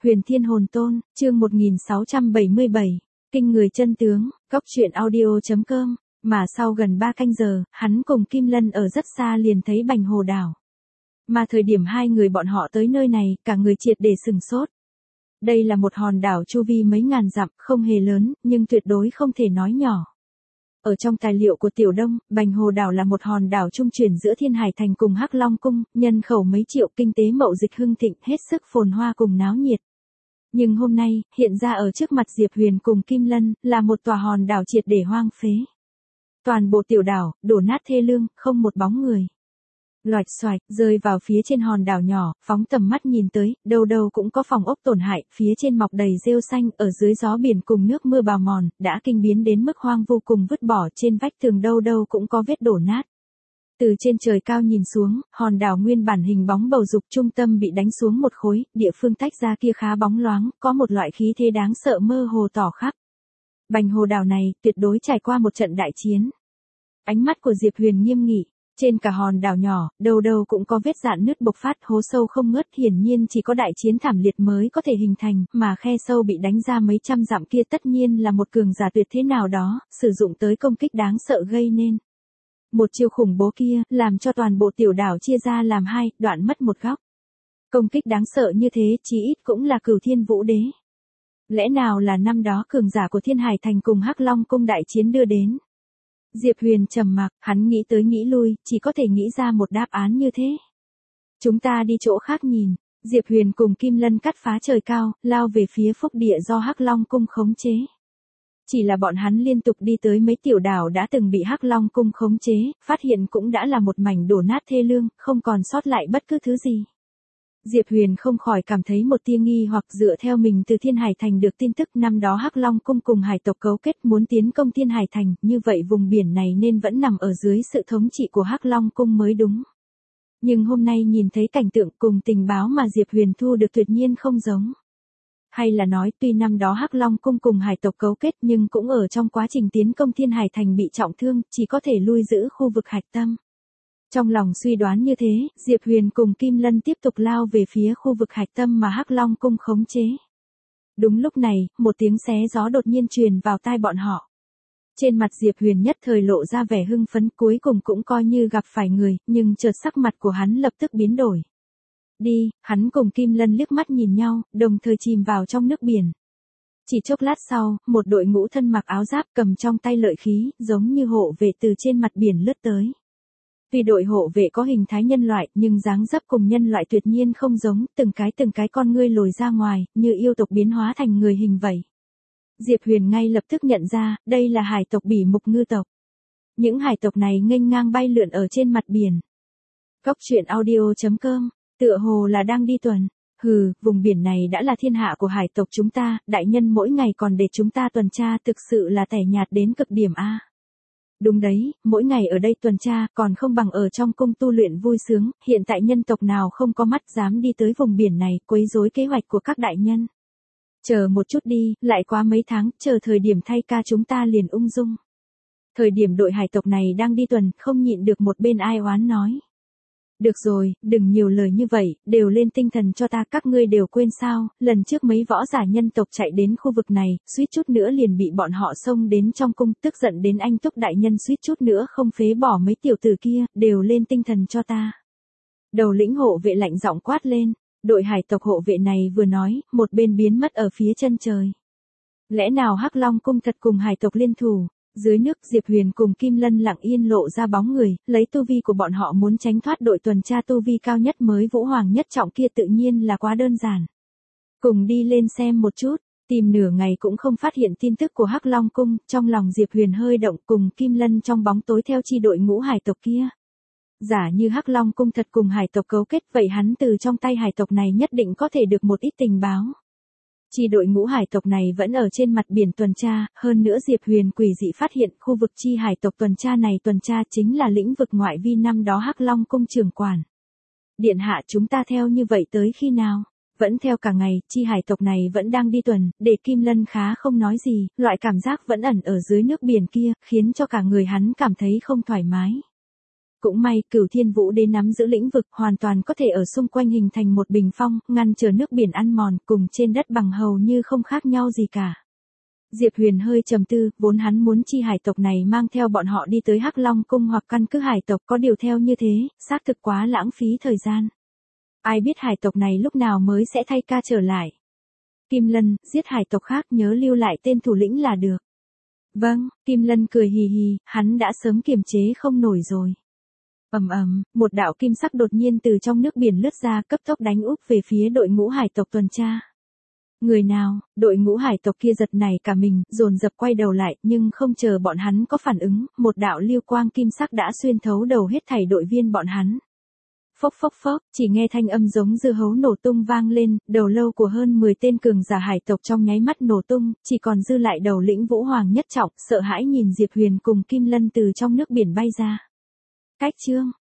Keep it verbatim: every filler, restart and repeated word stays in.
Huyền Thiên Hồn Tôn, chương một nghìn sáu trăm bảy mươi bảy, Kinh người chân tướng, Cốc truyện audio chấm com, mà sau gần ba canh giờ, hắn cùng Kim Lân ở rất xa liền thấy Bành Hồ Đảo. Mà thời điểm hai người bọn họ tới nơi này, cả người triệt để sừng sốt. Đây là một hòn đảo chu vi mấy ngàn dặm, không hề lớn, nhưng tuyệt đối không thể nói nhỏ. Ở trong tài liệu của Tiểu Đông, Bành Hồ Đảo là một hòn đảo trung chuyển giữa Thiên Hải Thành cùng Hắc Long Cung, nhân khẩu mấy triệu, kinh tế mậu dịch hưng thịnh, hết sức phồn hoa cùng náo nhiệt. Nhưng hôm nay, hiện ra ở trước mặt Diệp Huyền cùng Kim Lân, là một tòa hòn đảo triệt để hoang phế. Toàn bộ tiểu đảo, đổ nát thê lương, không một bóng người. Loạch xoạch, rơi vào phía trên hòn đảo nhỏ, phóng tầm mắt nhìn tới, đâu đâu cũng có phòng ốc tổn hại, phía trên mọc đầy rêu xanh, ở dưới gió biển cùng nước mưa bào mòn, đã kinh biến đến mức hoang vô cùng vứt bỏ, trên vách tường đâu đâu cũng có vết đổ nát. Từ trên trời cao nhìn xuống, hòn đảo nguyên bản hình bóng bầu dục trung tâm bị đánh xuống một khối, địa phương tách ra kia khá bóng loáng, có một loại khí thế đáng sợ mơ hồ tỏ khắp. Bành Hồ Đảo này, tuyệt đối trải qua một trận đại chiến. Ánh mắt của Diệp Huyền nghiêm nghị. Trên cả hòn đảo nhỏ, đâu đâu cũng có vết rạn nứt bộc phát, hố sâu không ngớt, hiển nhiên chỉ có đại chiến thảm liệt mới có thể hình thành, mà khe sâu bị đánh ra mấy trăm dặm kia tất nhiên là một cường giả tuyệt thế nào đó, sử dụng tới công kích đáng sợ gây nên. Một chiêu khủng bố kia, làm cho toàn bộ tiểu đảo chia ra làm hai, đoạn mất một góc. Công kích đáng sợ như thế, chí ít cũng là Cửu Thiên Vũ Đế. Lẽ nào là năm đó cường giả của Thiên Hải Thành cùng Hắc Long Cung đại chiến đưa đến? Diệp Huyền trầm mặc, hắn nghĩ tới nghĩ lui, chỉ có thể nghĩ ra một đáp án như thế. Chúng ta đi chỗ khác nhìn. Diệp Huyền cùng Kim Lân cắt phá trời cao, lao về phía phúc địa do Hắc Long Cung khống chế. Chỉ là bọn hắn liên tục đi tới mấy tiểu đảo đã từng bị Hắc Long Cung khống chế, phát hiện cũng đã là một mảnh đổ nát thê lương, không còn sót lại bất cứ thứ gì. Diệp Huyền không khỏi cảm thấy một tia nghi hoặc, dựa theo mình từ Thiên Hải Thành được tin tức năm đó Hắc Long Cung cùng hải tộc cấu kết muốn tiến công Thiên Hải Thành, như vậy vùng biển này nên vẫn nằm ở dưới sự thống trị của Hắc Long Cung mới đúng. Nhưng hôm nay nhìn thấy cảnh tượng cùng tình báo mà Diệp Huyền thu được tuyệt nhiên không giống. Hay là nói tuy năm đó Hắc Long Cung cùng hải tộc cấu kết nhưng cũng ở trong quá trình tiến công Thiên Hải Thành bị trọng thương, chỉ có thể lui giữ khu vực hạch tâm. Trong lòng suy đoán như thế, Diệp Huyền cùng Kim Lân tiếp tục lao về phía khu vực hạch tâm mà Hắc Long Cung khống chế. Đúng lúc này, một tiếng xé gió đột nhiên truyền vào tai bọn họ. Trên mặt Diệp Huyền nhất thời lộ ra vẻ hưng phấn, cuối cùng cũng coi như gặp phải người, nhưng chợt sắc mặt của hắn lập tức biến đổi. Đi, hắn cùng Kim Lân liếc mắt nhìn nhau, đồng thời chìm vào trong nước biển. Chỉ chốc lát sau, một đội ngũ thân mặc áo giáp cầm trong tay lợi khí, giống như hộ vệ từ trên mặt biển lướt tới. Tuy đội hộ vệ có hình thái nhân loại, nhưng dáng dấp cùng nhân loại tuyệt nhiên không giống, từng cái từng cái con ngươi lồi ra ngoài, như yêu tộc biến hóa thành người hình vậy. Diệp Huyền ngay lập tức nhận ra, đây là hải tộc Bỉ Mục Ngư tộc. Những hải tộc này nghênh ngang bay lượn ở trên mặt biển. Cốc truyện audio chấm com, tựa hồ là đang đi tuần. Hừ, vùng biển này đã là thiên hạ của hải tộc chúng ta, đại nhân mỗi ngày còn để chúng ta tuần tra, thực sự là tẻ nhạt đến cực điểm a. Đúng đấy, mỗi ngày ở đây tuần tra, còn không bằng ở trong cung tu luyện vui sướng, hiện tại nhân tộc nào không có mắt dám đi tới vùng biển này, quấy rối kế hoạch của các đại nhân. Chờ một chút đi, lại qua mấy tháng, chờ thời điểm thay ca chúng ta liền ung dung. Thời điểm đội hải tộc này đang đi tuần, không nhịn được một bên ai oán nói. Được rồi, đừng nhiều lời như vậy, đều lên tinh thần cho ta, các ngươi đều quên sao, lần trước mấy võ giả nhân tộc chạy đến khu vực này, suýt chút nữa liền bị bọn họ xông đến trong cung, tức giận đến anh Túc đại nhân suýt chút nữa không phế bỏ mấy tiểu tử kia, đều lên tinh thần cho ta. Đầu lĩnh hộ vệ lạnh giọng quát lên, đội hải tộc hộ vệ này vừa nói, một bên biến mất ở phía chân trời. Lẽ nào Hắc Long Cung thật cùng hải tộc liên thủ? Dưới nước Diệp Huyền cùng Kim Lân lặng yên lộ ra bóng người, lấy tu vi của bọn họ muốn tránh thoát đội tuần tra tu vi cao nhất mới Vũ Hoàng nhất trọng kia tự nhiên là quá đơn giản. Cùng đi lên xem một chút, tìm nửa ngày cũng không phát hiện tin tức của Hắc Long Cung, trong lòng Diệp Huyền hơi động cùng Kim Lân trong bóng tối theo chi đội ngũ hải tộc kia. Giả như Hắc Long Cung thật cùng hải tộc cấu kết vậy hắn từ trong tay hải tộc này nhất định có thể được một ít tình báo. Chi đội ngũ hải tộc này vẫn ở trên mặt biển tuần tra, hơn nữa Diệp Huyền quỷ dị phát hiện khu vực chi hải tộc tuần tra này tuần tra chính là lĩnh vực ngoại vi năm đó Hắc Long Cung trưởng quản. Điện hạ chúng ta theo như vậy tới khi nào? Vẫn theo cả ngày, chi hải tộc này vẫn đang đi tuần, để Kim Lân khá không nói gì, loại cảm giác vẫn ẩn ở dưới nước biển kia, khiến cho cả người hắn cảm thấy không thoải mái. Cũng may Cửu Thiên Vũ Đế nắm giữ lĩnh vực hoàn toàn có thể ở xung quanh hình thành một bình phong, ngăn trở nước biển ăn mòn, cùng trên đất bằng hầu như không khác nhau gì cả. Diệp Huyền hơi trầm tư, vốn hắn muốn chi hải tộc này mang theo bọn họ đi tới Hắc Long Cung hoặc căn cứ hải tộc, có điều theo như thế, xác thực quá lãng phí thời gian. Ai biết hải tộc này lúc nào mới sẽ thay ca trở lại. Kim Lân, giết hải tộc khác nhớ lưu lại tên thủ lĩnh là được. Vâng, Kim Lân cười hì hì, hắn đã sớm kiềm chế không nổi rồi. Ầm ầm, một đạo kim sắc đột nhiên từ trong nước biển lướt ra, cấp tốc đánh úp về phía đội ngũ hải tộc tuần tra. Người nào? Đội ngũ hải tộc kia giật nảy cả mình, dồn dập quay đầu lại, nhưng không chờ bọn hắn có phản ứng, một đạo lưu quang kim sắc đã xuyên thấu đầu hết thảy đội viên bọn hắn. Phốc phốc phốc, chỉ nghe thanh âm giống dưa hấu nổ tung vang lên, đầu lâu của hơn mười tên cường giả hải tộc trong nháy mắt nổ tung, chỉ còn dư lại đầu lĩnh Vũ Hoàng nhất trọng, sợ hãi nhìn Diệp Huyền cùng Kim Lân từ trong nước biển bay ra. Cách chương